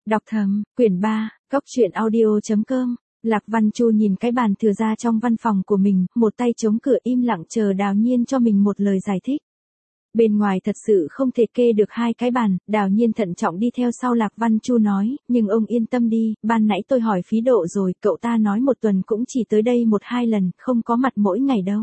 Đọc thầm, quyển 3, Cốc truyện audio.com. Lạc Văn Chu nhìn cái bàn thừa ra trong văn phòng của mình, một tay chống cửa im lặng chờ Đào Nhiên cho mình một lời giải thích. Bên ngoài thật sự không thể kê được hai cái bàn, Đào Nhiên thận trọng đi theo sau Lạc Văn Chu nói, nhưng ông yên tâm đi, ban nãy tôi hỏi phí độ rồi, cậu ta nói một tuần cũng chỉ tới đây 1-2 lần, không có mặt mỗi ngày đâu.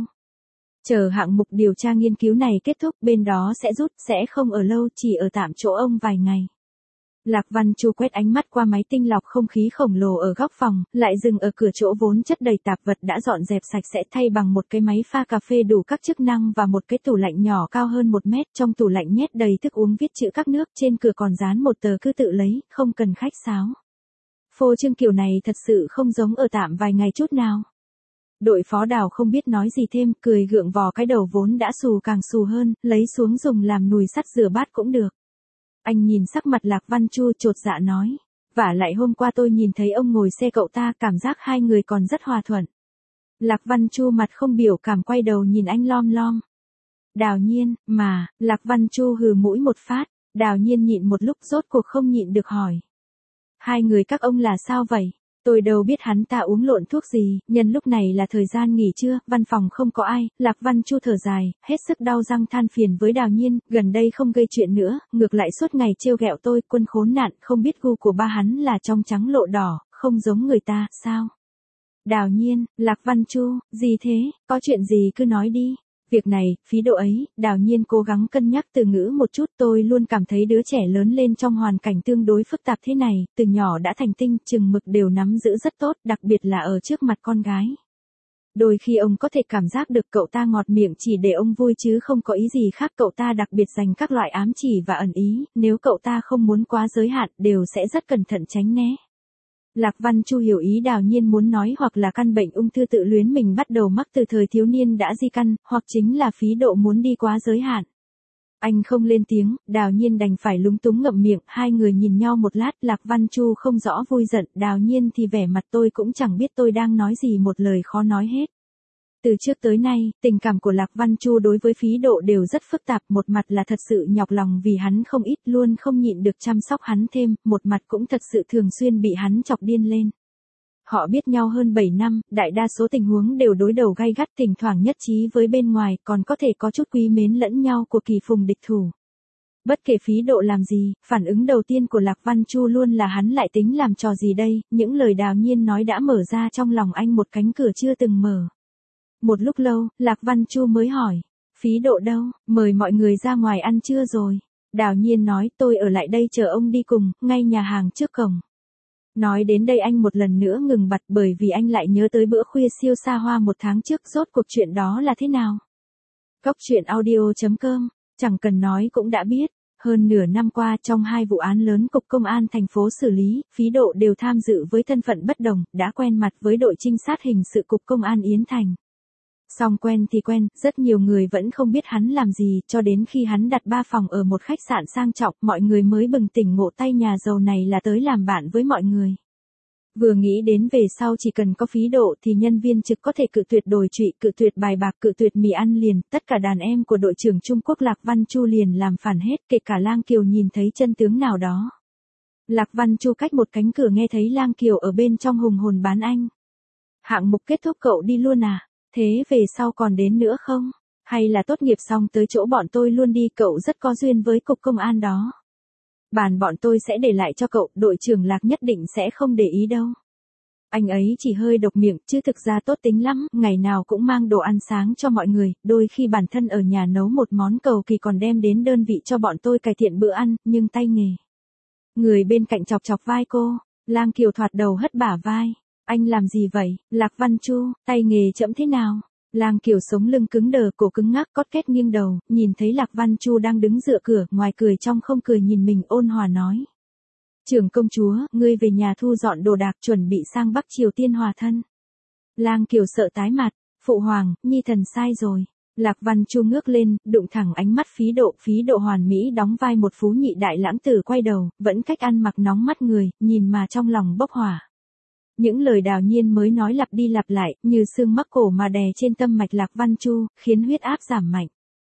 Chờ hạng mục điều tra nghiên cứu này kết thúc bên đó sẽ rút, sẽ không ở lâu, chỉ ở tạm chỗ ông vài ngày. Lạc Văn Chu quét ánh mắt qua máy tinh lọc không khí khổng lồ ở góc phòng, lại dừng ở cửa chỗ vốn chất đầy tạp vật đã dọn dẹp sạch sẽ thay bằng một cái máy pha cà phê đủ các chức năng và một cái tủ lạnh nhỏ cao hơn 1 mét. Trong tủ lạnh nhét đầy thức uống viết chữ các nước, trên cửa còn dán một tờ cứ tự lấy, không cần khách sáo. Phô trương kiểu này thật sự không giống ở tạm vài ngày chút nào. Đội phó Đào không biết nói gì thêm, cười gượng vò cái đầu vốn đã xù càng xù hơn, lấy xuống dùng làm nùi sắt rửa bát cũng được. Anh nhìn sắc mặt Lạc Văn Chu chột dạ nói. Vả lại hôm qua tôi nhìn thấy ông ngồi xe cậu ta, cảm giác hai người còn rất hòa thuận. Lạc Văn Chu mặt không biểu cảm quay đầu nhìn anh lom lom. Đào Nhiên, mà, Lạc Văn Chu hừ mũi một phát, Đào Nhiên nhịn một lúc rốt cuộc không nhịn được hỏi. Hai người các ông là sao vậy? Tôi đâu biết hắn ta uống lộn thuốc gì, nhân lúc này là thời gian nghỉ trưa, văn phòng không có ai, Lạc Văn Chu thở dài, hết sức đau răng than phiền với Đào Nhiên, gần đây không gây chuyện nữa, ngược lại suốt ngày trêu ghẹo tôi, quân khốn nạn, không biết gu của ba hắn là trong trắng lộ đỏ, không giống người ta, sao? Đào Nhiên, Lạc Văn Chu, gì thế, có chuyện gì cứ nói đi. Việc này, phí độ ấy, Đào Nhiên cố gắng cân nhắc từ ngữ một chút, tôi luôn cảm thấy đứa trẻ lớn lên trong hoàn cảnh tương đối phức tạp thế này, từ nhỏ đã thành tinh, chừng mực đều nắm giữ rất tốt, đặc biệt là ở trước mặt con gái. Đôi khi ông có thể cảm giác được cậu ta ngọt miệng chỉ để ông vui chứ không có ý gì khác, cậu ta đặc biệt dành các loại ám chỉ và ẩn ý, nếu cậu ta không muốn quá giới hạn, đều sẽ rất cẩn thận tránh né. Lạc Văn Chu hiểu ý Đào Nhiên muốn nói, hoặc là căn bệnh ung thư tự luyến mình bắt đầu mắc từ thời thiếu niên đã di căn, hoặc chính là phí độ muốn đi quá giới hạn. Anh không lên tiếng, Đào Nhiên đành phải lúng túng ngậm miệng, hai người nhìn nhau một lát, Lạc Văn Chu không rõ vui giận, Đào Nhiên thì vẻ mặt tôi cũng chẳng biết tôi đang nói gì, một lời khó nói hết. Từ trước tới nay, tình cảm của Lạc Văn Chu đối với phí độ đều rất phức tạp, một mặt là thật sự nhọc lòng vì hắn không ít, luôn không nhịn được chăm sóc hắn thêm, một mặt cũng thật sự thường xuyên bị hắn chọc điên lên. Họ biết nhau hơn 7 năm, đại đa số tình huống đều đối đầu gay gắt, thỉnh thoảng nhất trí với bên ngoài, còn có thể có chút quý mến lẫn nhau của kỳ phùng địch thủ. Bất kể phí độ làm gì, phản ứng đầu tiên của Lạc Văn Chu luôn là hắn lại tính làm trò gì đây, những lời Đào Nhiên nói đã mở ra trong lòng anh một cánh cửa chưa từng mở. Một lúc lâu, Lạc Văn Chu mới hỏi, phí độ đâu, mời mọi người ra ngoài ăn trưa rồi. Đào Nhiên nói, tôi ở lại đây chờ ông đi cùng, ngay nhà hàng trước cổng. Nói đến đây anh một lần nữa ngừng bặt bởi vì anh lại nhớ tới bữa khuya siêu xa hoa 1 tháng trước, rốt cuộc chuyện đó là thế nào. Cốc truyện audio.com, chẳng cần nói cũng đã biết. Hơn nửa năm qua trong 2 vụ án lớn Cục Công an thành phố xử lý, phí độ đều tham dự với thân phận bất đồng, đã quen mặt với đội trinh sát hình sự Cục Công an Yến Thành. Song quen thì quen, rất nhiều người vẫn không biết hắn làm gì, cho đến khi hắn đặt 3 phòng ở một khách sạn sang trọng, mọi người mới bừng tỉnh ngộ tay nhà giàu này là tới làm bạn với mọi người. Vừa nghĩ đến về sau chỉ cần có phí độ thì nhân viên trực có thể cự tuyệt đồi trụy, cự tuyệt bài bạc, cự tuyệt mì ăn liền, tất cả đàn em của đội trưởng Trung Quốc Lạc Văn Chu liền làm phản hết, kể cả Lang Kiều nhìn thấy chân tướng nào đó. Lạc Văn Chu cách một cánh cửa nghe thấy Lang Kiều ở bên trong hùng hồn bán anh. Hạng mục kết thúc cậu đi luôn à? Thế về sau còn đến nữa không? Hay là tốt nghiệp xong tới chỗ bọn tôi luôn đi, cậu rất có duyên với Cục Công an đó. Bàn bọn tôi sẽ để lại cho cậu, đội trưởng Lạc nhất định sẽ không để ý đâu. Anh ấy chỉ hơi độc miệng, chứ thực ra tốt tính lắm, ngày nào cũng mang đồ ăn sáng cho mọi người, đôi khi bản thân ở nhà nấu một món cầu kỳ còn đem đến đơn vị cho bọn tôi cải thiện bữa ăn, nhưng tay nghề. Người bên cạnh chọc chọc vai cô, Lang Kiều thoạt đầu hất bả vai. Anh làm gì vậy, Lạc Văn Chu, tay nghề chậm thế nào? Lang Kiều sống lưng cứng đờ, cổ cứng ngắc, cót két nghiêng đầu, nhìn thấy Lạc Văn Chu đang đứng dựa cửa, ngoài cười trong không cười nhìn mình, ôn hòa nói. Trưởng công chúa, ngươi về nhà thu dọn đồ đạc chuẩn bị sang Bắc Triều Tiên hòa thân. Lang Kiều sợ tái mặt, phụ hoàng, nhi thần sai rồi. Lạc Văn Chu ngước lên, đụng thẳng ánh mắt phí độ hoàn mỹ đóng vai một phú nhị đại lãng tử quay đầu, vẫn cách ăn mặc nóng mắt người, nhìn mà trong lòng bốc hỏa. Những lời Đào Nhiên mới nói lặp đi lặp lại, như xương mắc cổ mà đè trên tâm mạch Lạc Văn Chu, khiến huyết áp giảm mạnh.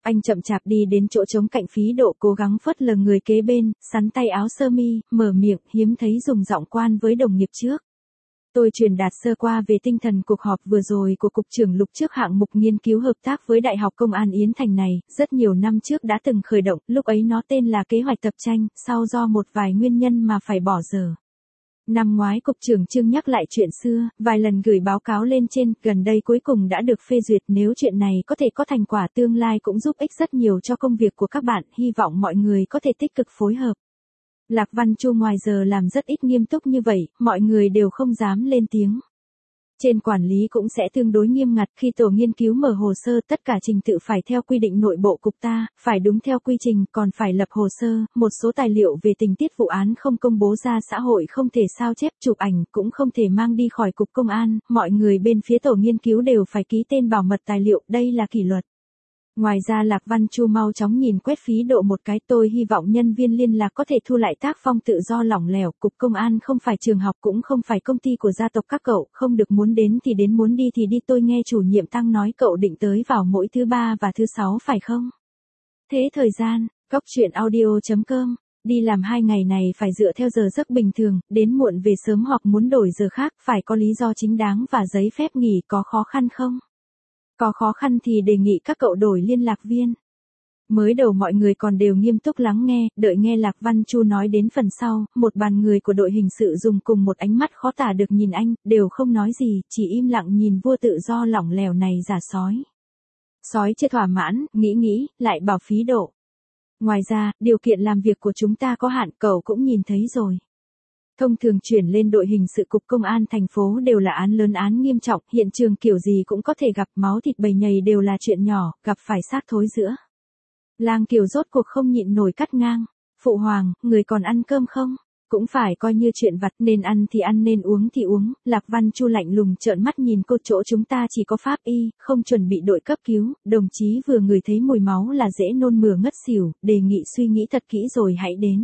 Anh chậm chạp đi đến chỗ trống cạnh Phí Độ, cố gắng phớt lờ người kế bên, sắn tay áo sơ mi, mở miệng, hiếm thấy dùng giọng quan với đồng nghiệp trước. Tôi truyền đạt sơ qua về tinh thần cuộc họp vừa rồi của Cục trưởng Lục trước hạng mục nghiên cứu hợp tác với Đại học Công an Yến Thành này, rất nhiều năm trước đã từng khởi động, lúc ấy nó tên là kế hoạch tập tranh, sau do một vài nguyên nhân mà phải bỏ dở. Năm ngoái Cục trưởng Trương nhắc lại chuyện xưa, vài lần gửi báo cáo lên trên, gần đây cuối cùng đã được phê duyệt, nếu chuyện này có thể có thành quả tương lai cũng giúp ích rất nhiều cho công việc của các bạn, hy vọng mọi người có thể tích cực phối hợp. Lạc Văn Chu ngoài giờ làm rất ít nghiêm túc như vậy, mọi người đều không dám lên tiếng. Trên quản lý cũng sẽ tương đối nghiêm ngặt, khi tổ nghiên cứu mở hồ sơ tất cả trình tự phải theo quy định nội bộ cục ta, phải đúng theo quy trình, còn phải lập hồ sơ, một số tài liệu về tình tiết vụ án không công bố ra xã hội không thể sao chép, chụp ảnh cũng không thể mang đi khỏi cục công an, mọi người bên phía tổ nghiên cứu đều phải ký tên bảo mật tài liệu, đây là kỷ luật. Ngoài ra Lạc Văn Chu mau chóng nhìn quét Phí Độ một cái, tôi hy vọng nhân viên liên lạc có thể thu lại tác phong tự do lỏng lẻo, cục công an không phải trường học cũng không phải công ty của gia tộc các cậu, không được muốn đến thì đến, muốn đi thì đi, tôi nghe chủ nhiệm Tăng nói cậu định tới vào mỗi thứ 3 và thứ 6 phải không? Thế thời gian, gocchuyenaudio.com, đi làm 2 ngày này phải dựa theo giờ giấc bình thường, đến muộn về sớm hoặc muốn đổi giờ khác, phải có lý do chính đáng và giấy phép nghỉ, có khó khăn không? Có khó khăn thì đề nghị các cậu đổi liên lạc viên. Mới đầu mọi người còn đều nghiêm túc lắng nghe, đợi nghe Lạc Văn Chu nói đến phần sau, một bàn người của đội hình sự dùng cùng một ánh mắt khó tả được nhìn anh, đều không nói gì, chỉ im lặng nhìn vua tự do lỏng lẻo này giả sói. Sói chưa thỏa mãn, nghĩ, lại bảo Phí Độ. Ngoài ra, điều kiện làm việc của chúng ta có hạn, cậu cũng nhìn thấy rồi. Thông thường chuyển lên đội hình sự cục công an thành phố đều là án lớn, án nghiêm trọng, hiện trường kiểu gì cũng có thể gặp, máu thịt bầy nhầy đều là chuyện nhỏ, gặp phải xác thối giữa. Lang Kiều rốt cuộc không nhịn nổi cắt ngang. Phụ hoàng, người còn ăn cơm không? Cũng phải coi như chuyện vặt, nên ăn thì ăn, nên uống thì uống. Lạc Văn Chu lạnh lùng trợn mắt nhìn cô, chỗ chúng ta chỉ có pháp y, không chuẩn bị đội cấp cứu, đồng chí vừa ngửi thấy mùi máu là dễ nôn mửa ngất xỉu, đề nghị suy nghĩ thật kỹ rồi hãy đến.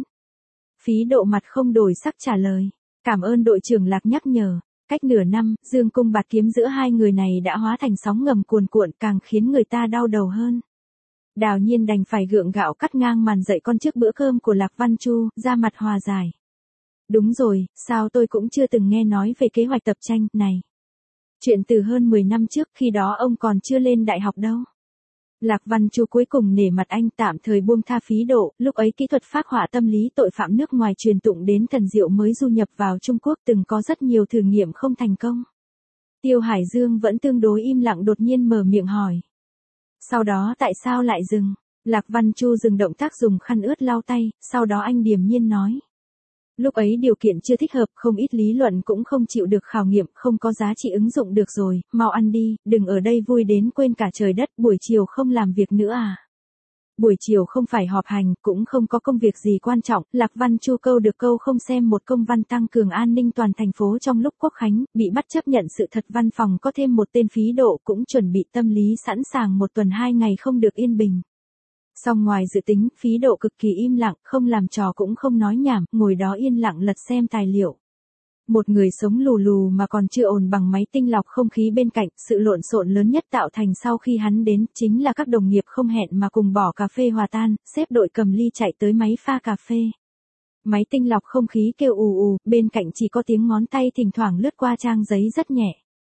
Phí Độ mặt không đổi sắc trả lời. Cảm ơn đội trưởng Lạc nhắc nhở. Cách nửa năm, dương cung bạt kiếm giữa hai người này đã hóa thành sóng ngầm cuồn cuộn, càng khiến người ta đau đầu hơn. Đào Nhiên đành phải gượng gạo cắt ngang màn dạy con trước bữa cơm của Lạc Văn Chu, ra mặt hòa giải. Đúng rồi, sao tôi cũng chưa từng nghe nói về kế hoạch tập tranh này. Chuyện từ hơn 10 năm trước, khi đó ông còn chưa lên đại học đâu. Lạc Văn Chu cuối cùng nể mặt anh, tạm thời buông tha Phí Độ, lúc ấy kỹ thuật phác họa tâm lý tội phạm nước ngoài truyền tụng đến thần diệu mới du nhập vào Trung Quốc, từng có rất nhiều thử nghiệm không thành công. Tiêu Hải Dương vẫn tương đối im lặng, đột nhiên mở miệng hỏi. Sau đó tại sao lại dừng? Lạc Văn Chu dừng động tác dùng khăn ướt lau tay, sau đó anh điềm nhiên nói. Lúc ấy điều kiện chưa thích hợp, không ít lý luận cũng không chịu được khảo nghiệm, không có giá trị ứng dụng được rồi, mau ăn đi, đừng ở đây vui đến quên cả trời đất, buổi chiều không làm việc nữa à? Buổi chiều không phải họp hành, cũng không có công việc gì quan trọng, Lạc Văn Chu câu được câu không, xem một công văn tăng cường an ninh toàn thành phố trong lúc Quốc khánh, bị bắt chấp nhận sự thật, văn phòng có thêm một tên Phí Độ, cũng chuẩn bị tâm lý sẵn sàng 1 tuần 2 ngày không được yên bình. Song ngoài dự tính, Phí Độ cực kỳ im lặng, không làm trò cũng không nói nhảm, ngồi đó yên lặng lật xem tài liệu. Một người sống lù lù mà còn chưa ổn bằng máy tinh lọc không khí bên cạnh, sự lộn xộn lớn nhất tạo thành sau khi hắn đến, chính là các đồng nghiệp không hẹn mà cùng bỏ cà phê hòa tan, xếp đội cầm ly chạy tới máy pha cà phê. Máy tinh lọc không khí kêu ù ù, bên cạnh chỉ có tiếng ngón tay thỉnh thoảng lướt qua trang giấy rất nhẹ.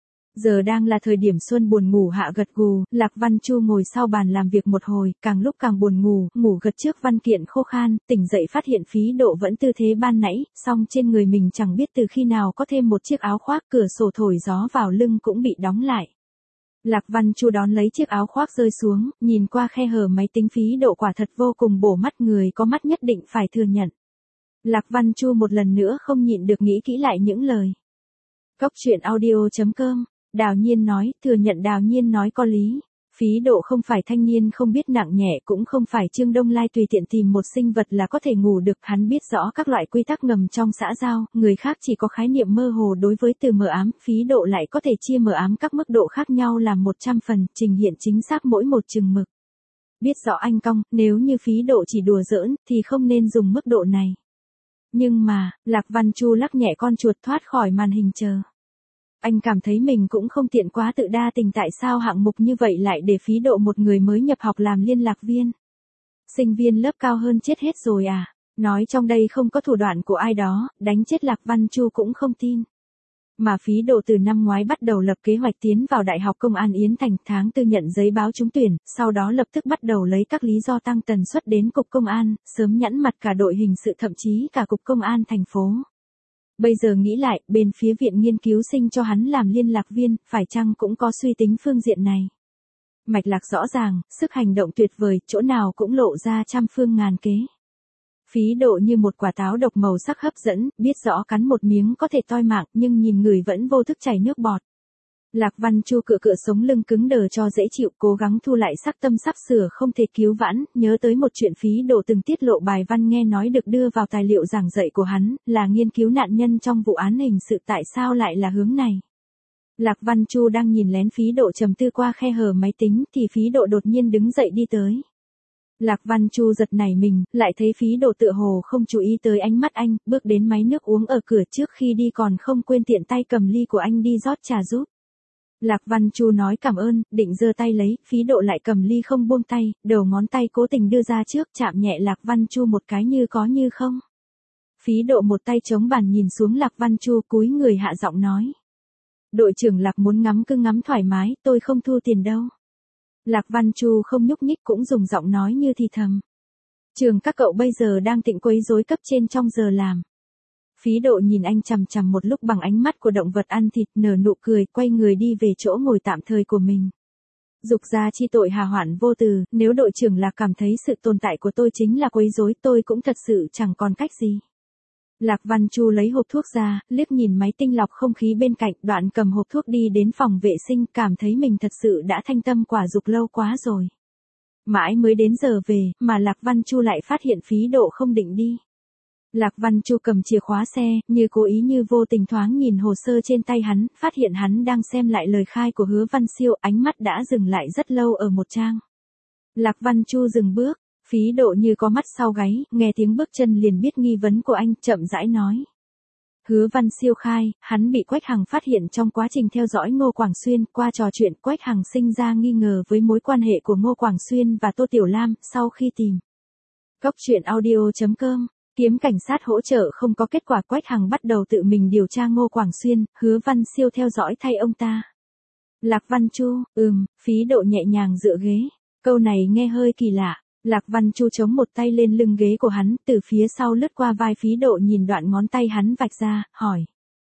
Giờ đang là thời điểm xuân buồn ngủ hạ gật gù, Lạc Văn Chu ngồi sau bàn làm việc một hồi, càng lúc càng buồn ngủ, ngủ gật trước văn kiện khô khan, tỉnh dậy phát hiện Phí Độ vẫn tư thế ban nãy, song trên người mình chẳng biết từ khi nào có thêm một chiếc áo khoác, cửa sổ thổi gió vào lưng cũng bị đóng lại. Lạc Văn Chu đón lấy chiếc áo khoác rơi xuống, nhìn qua khe hở máy tính, Phí Độ quả thật vô cùng bổ mắt, người có mắt nhất định phải thừa nhận. Lạc Văn Chu một lần nữa không nhịn được nghĩ kỹ lại những lời. Gocchuyenaudio.com, Đào Nhiên nói, thừa nhận. Đào Nhiên nói có lý. Phí Độ không phải thanh niên không biết nặng nhẹ, cũng không phải Trương Đông Lai tùy tiện tìm một sinh vật là có thể ngủ được, hắn biết rõ các loại quy tắc ngầm trong xã giao, người khác chỉ có khái niệm mơ hồ đối với từ mờ ám, Phí Độ lại có thể chia mờ ám các mức độ khác nhau làm 100 phần, trình hiện chính xác mỗi một chừng mực. Biết rõ anh cong, nếu như Phí Độ chỉ đùa giỡn, thì không nên dùng mức độ này. Nhưng mà, Lạc Văn Chu lắc nhẹ con chuột thoát khỏi màn hình chờ. Anh cảm thấy mình cũng không tiện quá tự đa tình tại sao hạng mục như vậy lại để Phí Độ một người mới nhập học làm liên lạc viên. Sinh viên lớp cao hơn chết hết rồi à? Nói trong đây không có thủ đoạn của ai đó, đánh chết Lạc Văn Chu cũng không tin. Mà Phí Độ từ năm ngoái bắt đầu lập kế hoạch tiến vào Đại học Công an Yến Thành, tháng 4 nhận giấy báo trúng tuyển, sau đó lập tức bắt đầu lấy các lý do tăng tần suất đến Cục Công an, sớm nhẵn mặt cả đội hình sự thậm chí cả Cục Công an thành phố. Bây giờ nghĩ lại, bên phía viện nghiên cứu sinh cho hắn làm liên lạc viên, phải chăng cũng có suy tính phương diện này. Mạch lạc rõ ràng, sức hành động tuyệt vời, chỗ nào cũng lộ ra trăm phương ngàn kế. Phí Độ như một quả táo độc màu sắc hấp dẫn, biết rõ cắn một miếng có thể toi mạng, nhưng nhìn người vẫn vô thức chảy nước bọt. Lạc Văn Chu cựa sống lưng cứng đờ cho dễ chịu, cố gắng thu lại sắc tâm sắp sửa không thể cứu vãn, nhớ tới một chuyện Phí Độ từng tiết lộ bài văn nghe nói được đưa vào tài liệu giảng dạy của hắn, là nghiên cứu nạn nhân trong vụ án hình sự, tại sao lại là hướng này. Lạc Văn Chu đang nhìn lén Phí Độ trầm tư qua khe hở máy tính thì Phí Độ đột nhiên đứng dậy đi tới. Lạc Văn Chu giật nảy mình, lại thấy Phí Độ tựa hồ không chú ý tới ánh mắt anh, bước đến máy nước uống ở cửa trước khi đi còn không quên tiện tay cầm ly của anh đi rót trà giúp. Lạc Văn Chu nói cảm ơn, định giơ tay lấy, Phí Độ lại cầm ly không buông tay, đầu ngón tay cố tình đưa ra trước, chạm nhẹ Lạc Văn Chu một cái như có như không. Phí Độ một tay chống bàn nhìn xuống Lạc Văn Chu, cúi người hạ giọng nói. Đội trưởng Lạc muốn ngắm cứ ngắm thoải mái, tôi không thu tiền đâu. Lạc Văn Chu không nhúc nhích, cũng dùng giọng nói như thì thầm. Trường các cậu bây giờ đang tịnh quấy rối cấp trên trong giờ làm. Phí Độ nhìn anh chằm chằm một lúc bằng ánh mắt của động vật ăn thịt, nở nụ cười, quay người đi về chỗ ngồi tạm thời của mình. Dục gia chi tội hà hoạn vô từ, nếu đội trưởng Lạc cảm thấy sự tồn tại của tôi chính là quấy rối, tôi cũng thật sự chẳng còn cách gì. Lạc Văn Chu lấy hộp thuốc ra, liếc nhìn máy tinh lọc không khí bên cạnh, đoạn cầm hộp thuốc đi đến phòng vệ sinh, cảm thấy mình thật sự đã thanh tâm quả dục lâu quá rồi. Mãi mới đến giờ về, mà Lạc Văn Chu lại phát hiện Phí Độ không định đi. Lạc Văn Chu cầm chìa khóa xe, như cố ý như vô tình thoáng nhìn hồ sơ trên tay hắn, phát hiện hắn đang xem lại lời khai của Hứa Văn Siêu, ánh mắt đã dừng lại rất lâu ở một trang. Lạc Văn Chu dừng bước. Phí Độ như có mắt sau gáy, nghe tiếng bước chân liền biết nghi vấn của anh, chậm rãi nói. Hứa Văn Siêu khai, hắn bị Quách Hằng phát hiện trong quá trình theo dõi Ngô Quảng Xuyên, qua trò chuyện Quách Hằng sinh ra nghi ngờ với mối quan hệ của Ngô Quảng Xuyên và Tô Tiểu Lam, sau khi tìm. Cốc truyện audio.com, kiếm cảnh sát hỗ trợ không có kết quả, Quách Hằng bắt đầu tự mình điều tra Ngô Quảng Xuyên, Hứa Văn Siêu theo dõi thay ông ta. Lạc Văn Chu, Phí Độ nhẹ nhàng dựa ghế, câu này nghe hơi kỳ lạ. Lạc Văn Chu chống một tay lên lưng ghế của hắn, từ phía sau lướt qua vai Phí Độ nhìn đoạn ngón tay hắn vạch ra, hỏi.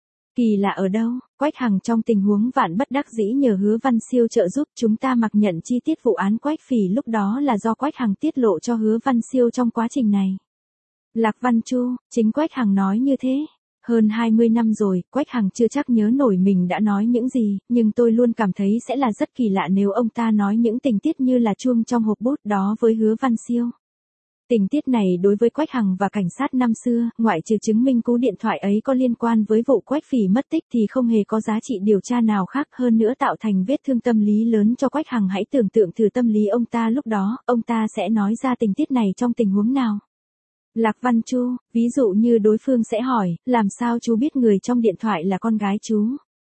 Kỳ lạ ở đâu? Quách Hằng trong tình huống vạn bất đắc dĩ nhờ Hứa Văn Siêu trợ giúp, chúng ta mặc nhận chi tiết vụ án Quách Phỉ lúc đó là do Quách Hằng tiết lộ cho Hứa Văn Siêu trong quá trình này. Lạc Văn Chu, chính Quách Hằng nói như thế. Hơn 20 năm rồi, Quách Hằng chưa chắc nhớ nổi mình đã nói những gì, nhưng tôi luôn cảm thấy sẽ là rất kỳ lạ nếu ông ta nói những tình tiết như là chuông trong hộp bút đó với Hứa Văn Siêu. Tình tiết này đối với Quách Hằng và cảnh sát năm xưa, ngoại trừ chứng minh cú điện thoại ấy có liên quan với vụ Quách Phỉ mất tích thì không hề có giá trị điều tra nào khác, hơn nữa tạo thành vết thương tâm lý lớn cho Quách Hằng. Hãy tưởng tượng thử tâm lý ông ta lúc đó, ông ta sẽ nói ra tình tiết này trong tình huống nào. Lạc Văn Chu, ví dụ như đối phương sẽ hỏi, làm sao chú biết người trong điện thoại là con gái chú?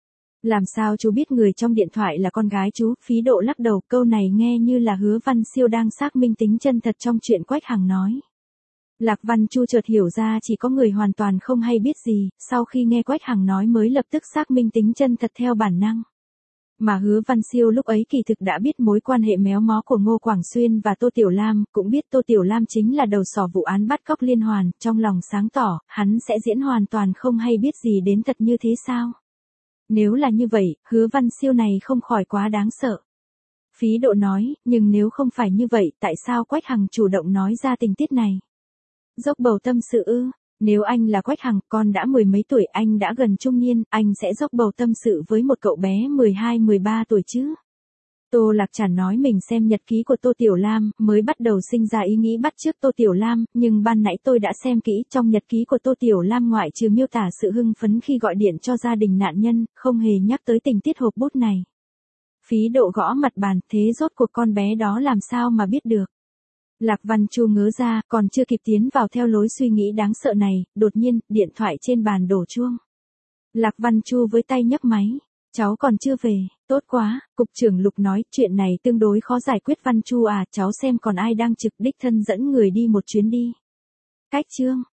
Làm sao chú biết người trong điện thoại là con gái chú? Phí Độ lắc đầu, câu này nghe như là Hứa Văn Siêu đang xác minh tính chân thật trong chuyện Quách Hằng nói. Lạc Văn Chu chợt hiểu ra chỉ có người hoàn toàn không hay biết gì, sau khi nghe Quách Hằng nói mới lập tức xác minh tính chân thật theo bản năng. Mà Hứa Văn Siêu lúc ấy kỳ thực đã biết mối quan hệ méo mó của Ngô Quảng Xuyên và Tô Tiểu Lam, cũng biết Tô Tiểu Lam chính là đầu sỏ vụ án bắt cóc liên hoàn, trong lòng sáng tỏ, hắn sẽ diễn hoàn toàn không hay biết gì đến thật như thế sao? Nếu là như vậy, Hứa Văn Siêu này không khỏi quá đáng sợ. Phí Độ nói, nhưng nếu không phải như vậy, tại sao Quách Hằng chủ động nói ra tình tiết này? Dốc bầu tâm sự ư? Nếu anh là Quách Hằng, con đã mười mấy tuổi, anh đã gần trung niên, anh sẽ dốc bầu tâm sự với một cậu bé 12-13 tuổi chứ? Tô Lạc Trản nói mình xem nhật ký của Tô Tiểu Lam, mới bắt đầu sinh ra ý nghĩ bắt chước Tô Tiểu Lam, nhưng ban nãy tôi đã xem kỹ, trong nhật ký của Tô Tiểu Lam ngoại trừ miêu tả sự hưng phấn khi gọi điện cho gia đình nạn nhân, không hề nhắc tới tình tiết hộp bút này. Phí Độ gõ mặt bàn, thế rốt cuộc con bé đó làm sao mà biết được? Lạc Văn Chu ngớ ra, còn chưa kịp tiến vào theo lối suy nghĩ đáng sợ này, đột nhiên, điện thoại trên bàn đổ chuông. Lạc Văn Chu với tay nhấc máy. Cháu còn chưa về, tốt quá, cục trưởng Lục nói, chuyện này tương đối khó giải quyết Văn Chu à, cháu xem còn ai đang trực đích thân dẫn người đi một chuyến đi. Cách Trương,